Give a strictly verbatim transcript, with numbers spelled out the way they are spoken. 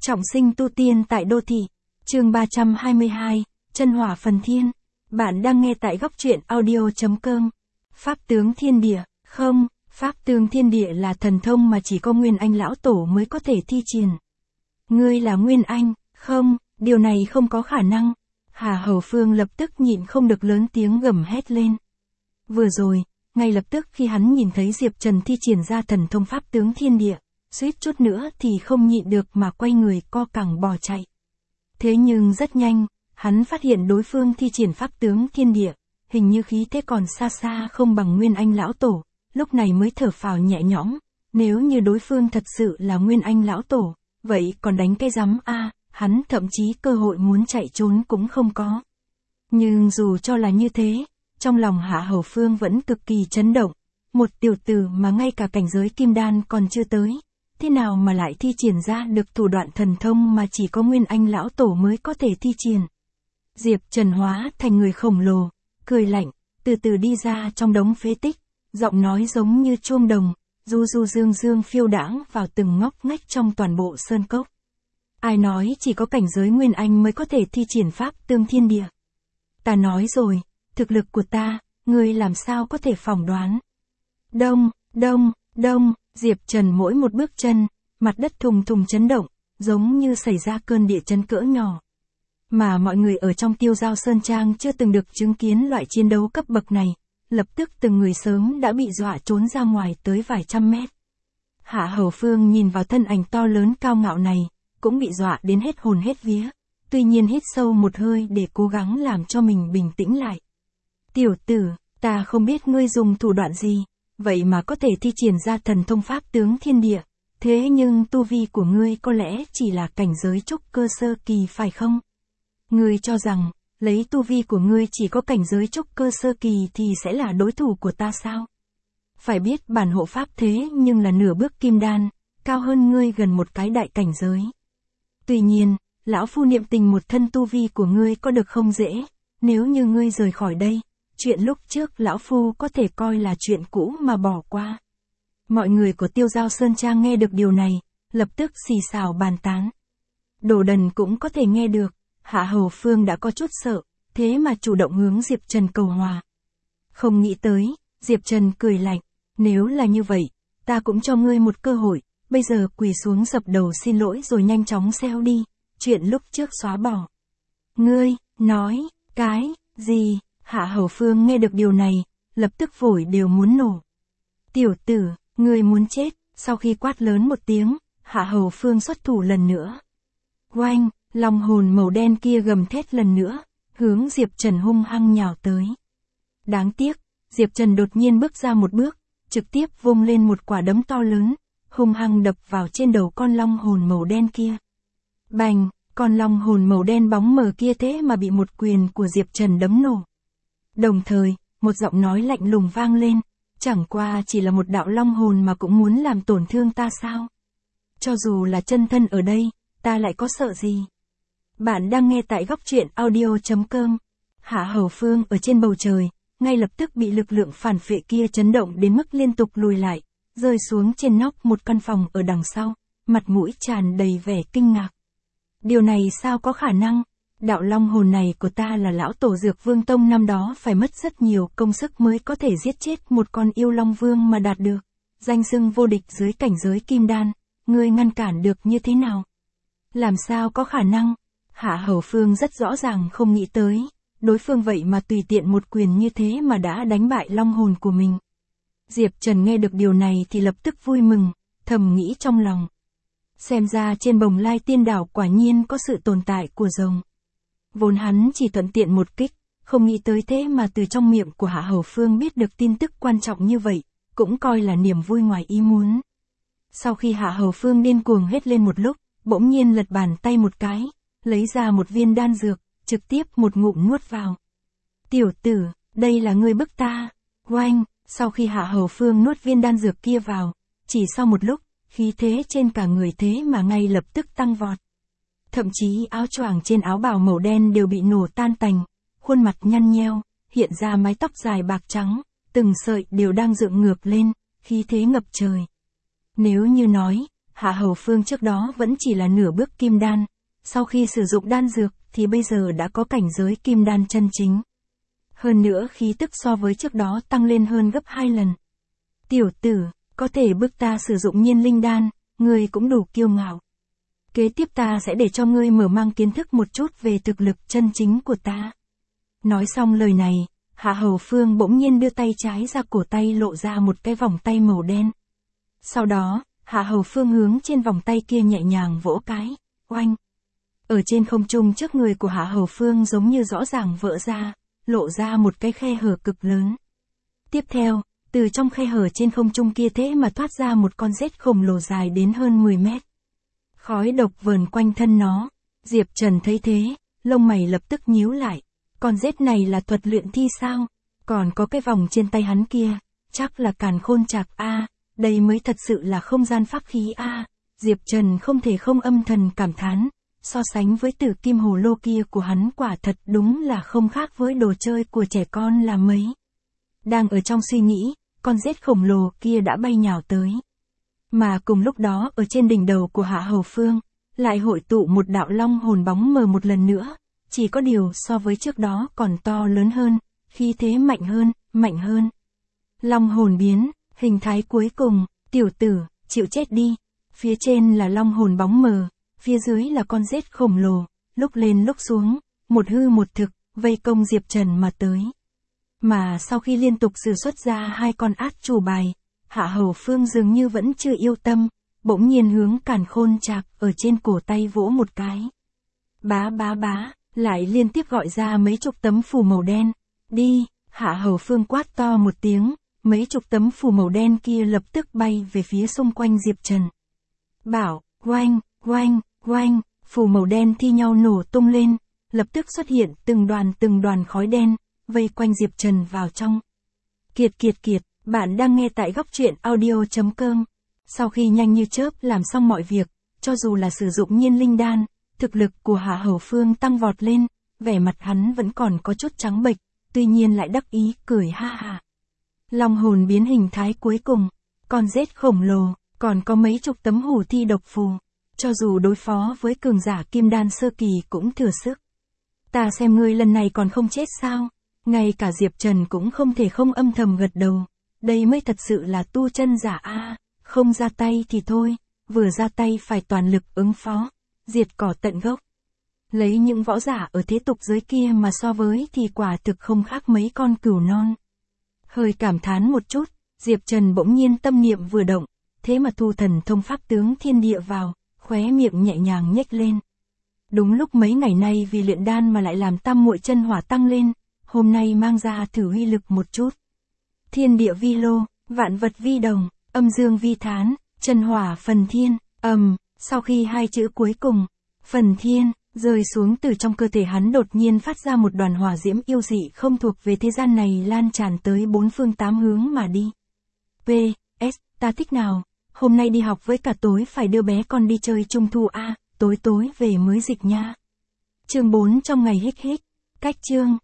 Trọng sinh tu tiên tại đô thị. Chương ba trăm hai mươi hai, Chân hỏa phần thiên. Bạn đang nghe tại góc truyện audio chấm com. Pháp tướng thiên địa. Không, pháp tướng thiên địa là thần thông mà chỉ có Nguyên Anh lão tổ mới có thể thi triển. Ngươi là Nguyên Anh? Không, điều này không có khả năng. Hà Hầu Phương lập tức nhịn không được lớn tiếng gầm hét lên. Vừa rồi, ngay lập tức khi hắn nhìn thấy Diệp Trần thi triển ra thần thông pháp tướng thiên địa, suýt chút nữa thì không nhịn được mà quay người co cẳng bỏ chạy. Thế nhưng rất nhanh, hắn phát hiện đối phương thi triển pháp tướng thiên địa, hình như khí thế còn xa xa không bằng Nguyên Anh lão tổ, lúc này mới thở phào nhẹ nhõm. Nếu như đối phương thật sự là Nguyên Anh lão tổ, vậy còn đánh cái rắm a, hắn thậm chí cơ hội muốn chạy trốn cũng không có. Nhưng dù cho là như thế, trong lòng Hạ Hầu Phương vẫn cực kỳ chấn động. Một tiểu tử mà ngay cả cảnh giới kim đan còn chưa tới, thế nào mà lại thi triển ra được thủ đoạn thần thông mà chỉ có Nguyên Anh lão tổ mới có thể thi triển. Diệp Trần hóa thành người khổng lồ, cười lạnh, từ từ đi ra trong đống phế tích, giọng nói giống như chuông đồng, du du dương dương phiêu đãng vào từng ngóc ngách trong toàn bộ sơn cốc. Ai nói chỉ có cảnh giới Nguyên Anh mới có thể thi triển pháp tương thiên địa? Ta nói rồi, thực lực của ta, ngươi làm sao có thể phỏng đoán. Đông, đông, đông, Diệp Trần mỗi một bước chân, mặt đất thùng thùng chấn động, giống như xảy ra cơn địa chấn cỡ nhỏ. Mà mọi người ở trong Tiêu Giao Sơn Trang chưa từng được chứng kiến loại chiến đấu cấp bậc này, lập tức từng người sớm đã bị dọa trốn ra ngoài tới vài trăm mét. Hạ Hầu Phương nhìn vào thân ảnh to lớn cao ngạo này, cũng bị dọa đến hết hồn hết vía, tuy nhiên hít sâu một hơi để cố gắng làm cho mình bình tĩnh lại. Tiểu tử, ta không biết ngươi dùng thủ đoạn gì, vậy mà có thể thi triển ra thần thông pháp tướng thiên địa, thế nhưng tu vi của ngươi có lẽ chỉ là cảnh giới trúc cơ sơ kỳ phải không? Ngươi cho rằng, lấy tu vi của ngươi chỉ có cảnh giới trúc cơ sơ kỳ thì sẽ là đối thủ của ta sao? Phải biết bản hộ pháp thế nhưng là nửa bước kim đan, cao hơn ngươi gần một cái đại cảnh giới. Tuy nhiên, lão phu niệm tình một thân tu vi của ngươi có được không dễ, nếu như ngươi rời khỏi đây, chuyện lúc trước lão phu có thể coi là chuyện cũ mà bỏ qua. Mọi người của Tiêu Giao Sơn Trang nghe được điều này, lập tức xì xào bàn tán. Đồ Đần cũng có thể nghe được, Hạ Hầu Phương đã có chút sợ, thế mà chủ động hướng Diệp Trần cầu hòa. Không nghĩ tới, Diệp Trần cười lạnh, nếu là như vậy, ta cũng cho ngươi một cơ hội, bây giờ quỳ xuống dập đầu xin lỗi rồi nhanh chóng xéo đi, chuyện lúc trước xóa bỏ. Ngươi, nói, cái, gì? Hạ Hầu Phương nghe được điều này, lập tức phổi đều muốn nổ. Tiểu tử, ngươi muốn chết, sau khi quát lớn một tiếng, Hạ Hầu Phương xuất thủ lần nữa. Oanh, long hồn màu đen kia gầm thét lần nữa, hướng Diệp Trần hung hăng nhào tới. Đáng tiếc, Diệp Trần đột nhiên bước ra một bước, trực tiếp vung lên một quả đấm to lớn, hung hăng đập vào trên đầu con long hồn màu đen kia. Bành, con long hồn màu đen bóng mờ kia thế mà bị một quyền của Diệp Trần đấm nổ. Đồng thời, một giọng nói lạnh lùng vang lên, chẳng qua chỉ là một đạo long hồn mà cũng muốn làm tổn thương ta sao? Cho dù là chân thân ở đây, ta lại có sợ gì? Bạn đang nghe tại góc truyện audio chấm com. Hạ Hầu Phương ở trên bầu trời, ngay lập tức bị lực lượng phản phệ kia chấn động đến mức liên tục lùi lại, rơi xuống trên nóc một căn phòng ở đằng sau, mặt mũi tràn đầy vẻ kinh ngạc. Điều này sao có khả năng? Đạo long hồn này của ta là lão tổ Dược Vương Tông năm đó phải mất rất nhiều công sức mới có thể giết chết một con yêu long vương mà đạt được danh xưng vô địch dưới cảnh giới kim đan, ngươi ngăn cản được như thế nào? Làm sao có khả năng? Hạ Hầu Phương rất rõ ràng không nghĩ tới, đối phương vậy mà tùy tiện một quyền như thế mà đã đánh bại long hồn của mình. Diệp Trần nghe được điều này thì lập tức vui mừng, thầm nghĩ trong lòng. Xem ra trên Bồng Lai Tiên Đảo quả nhiên có sự tồn tại của rồng. Vốn hắn chỉ thuận tiện một kích, không nghĩ tới thế mà từ trong miệng của Hạ Hầu Phương biết được tin tức quan trọng như vậy, cũng coi là niềm vui ngoài ý muốn. Sau khi Hạ Hầu Phương điên cuồng hét lên một lúc, bỗng nhiên lật bàn tay một cái, lấy ra một viên đan dược, trực tiếp một ngụm nuốt vào. Tiểu tử, đây là ngươi bức ta. Oanh, sau khi Hạ Hầu Phương nuốt viên đan dược kia vào, chỉ sau một lúc, khí thế trên cả người thế mà ngay lập tức tăng vọt. Thậm chí áo choàng trên áo bào màu đen đều bị nổ tan tành, khuôn mặt nhăn nheo, hiện ra mái tóc dài bạc trắng, từng sợi đều đang dựng ngược lên, khí thế ngập trời. Nếu như nói, Hạ Hầu Phương trước đó vẫn chỉ là nửa bước kim đan, sau khi sử dụng đan dược thì bây giờ đã có cảnh giới kim đan chân chính. Hơn nữa khí tức so với trước đó tăng lên hơn gấp hai lần. Tiểu tử, có thể bức ta sử dụng nhiên linh đan, ngươi cũng đủ kiêu ngạo. Kế tiếp ta sẽ để cho ngươi mở mang kiến thức một chút về thực lực chân chính của ta. Nói xong lời này, Hạ Hầu Phương bỗng nhiên đưa tay trái ra, cổ tay lộ ra một cái vòng tay màu đen. Sau đó, Hạ Hầu Phương hướng trên vòng tay kia nhẹ nhàng vỗ cái, oanh. Ở trên không trung trước người của Hạ Hầu Phương giống như rõ ràng vỡ ra, lộ ra một cái khe hở cực lớn. Tiếp theo, từ trong khe hở trên không trung kia thế mà thoát ra một con rết khổng lồ dài đến hơn mười mét. Khói độc vờn quanh thân nó. Diệp Trần thấy thế, lông mày lập tức nhíu lại. Con rết này là thuật luyện thi sao? Còn có cái vòng trên tay hắn kia, chắc là càn khôn trạc a, đây mới thật sự là không gian pháp khí a. Diệp Trần không thể không âm thầm cảm thán, so sánh với tử kim hồ lô kia của hắn quả thật đúng là không khác với đồ chơi của trẻ con là mấy. Đang ở trong suy nghĩ, con rết khổng lồ kia đã bay nhào tới. Mà cùng lúc đó ở trên đỉnh đầu của Hạ Hầu Phương, lại hội tụ một đạo long hồn bóng mờ một lần nữa, chỉ có điều so với trước đó còn to lớn hơn, khí thế mạnh hơn, mạnh hơn. Long hồn biến, hình thái cuối cùng, tiểu tử, chịu chết đi. Phía trên là long hồn bóng mờ, phía dưới là con rết khổng lồ, lúc lên lúc xuống, một hư một thực, vây công Diệp Trần mà tới. Mà sau khi liên tục sử xuất ra hai con át chủ bài, Hạ Hầu Phương dường như vẫn chưa yêu tâm, bỗng nhiên hướng càn khôn trạc ở trên cổ tay vỗ một cái. Bá bá bá, lại liên tiếp gọi ra mấy chục tấm phù màu đen. Đi, Hạ Hầu Phương quát to một tiếng, mấy chục tấm phù màu đen kia lập tức bay về phía xung quanh Diệp Trần. Bảo, oanh, oanh, oanh, phù màu đen thi nhau nổ tung lên, lập tức xuất hiện từng đoàn từng đoàn khói đen, vây quanh Diệp Trần vào trong. Kiệt kiệt kiệt, bạn đang nghe tại góc truyện audio chấm com. Sau khi nhanh như chớp làm xong mọi việc, cho dù là sử dụng nhiên linh đan, thực lực của Hạ Hầu Phương tăng vọt lên, vẻ mặt hắn vẫn còn có chút trắng bệch, tuy nhiên lại đắc ý, cười ha ha. Long hồn biến hình thái cuối cùng, con rết khổng lồ, còn có mấy chục tấm hủ thi độc phù, cho dù đối phó với cường giả kim đan sơ kỳ cũng thừa sức. Ta xem ngươi lần này còn không chết sao? Ngay cả Diệp Trần cũng không thể không âm thầm gật đầu, đây mới thật sự là tu chân giả a, không ra tay thì thôi, vừa ra tay phải toàn lực ứng phó, diệt cỏ tận gốc. Lấy những võ giả ở thế tục giới kia mà so với thì quả thực không khác mấy con cừu non. Hơi cảm thán một chút, Diệp Trần bỗng nhiên tâm niệm vừa động, thế mà thu thần thông pháp tướng thiên địa vào, khóe miệng nhẹ nhàng nhếch lên. Đúng lúc mấy ngày nay vì luyện đan mà lại làm tam muội chân hỏa tăng lên, hôm nay mang ra thử uy lực một chút. Thiên địa vi lô, vạn vật vi đồng, âm dương vi thán, chân hỏa phần thiên, ầm, sau khi hai chữ cuối cùng, phần thiên, rơi xuống từ trong cơ thể hắn đột nhiên phát ra một đoàn hỏa diễm yêu dị không thuộc về thế gian này lan tràn tới bốn phương tám hướng mà đi. P S, ta thích nào, hôm nay đi học với cả tối phải đưa bé con đi chơi trung thu a, tối tối về mới dịch nha. Chương bốn trong ngày hích hích, cách chương.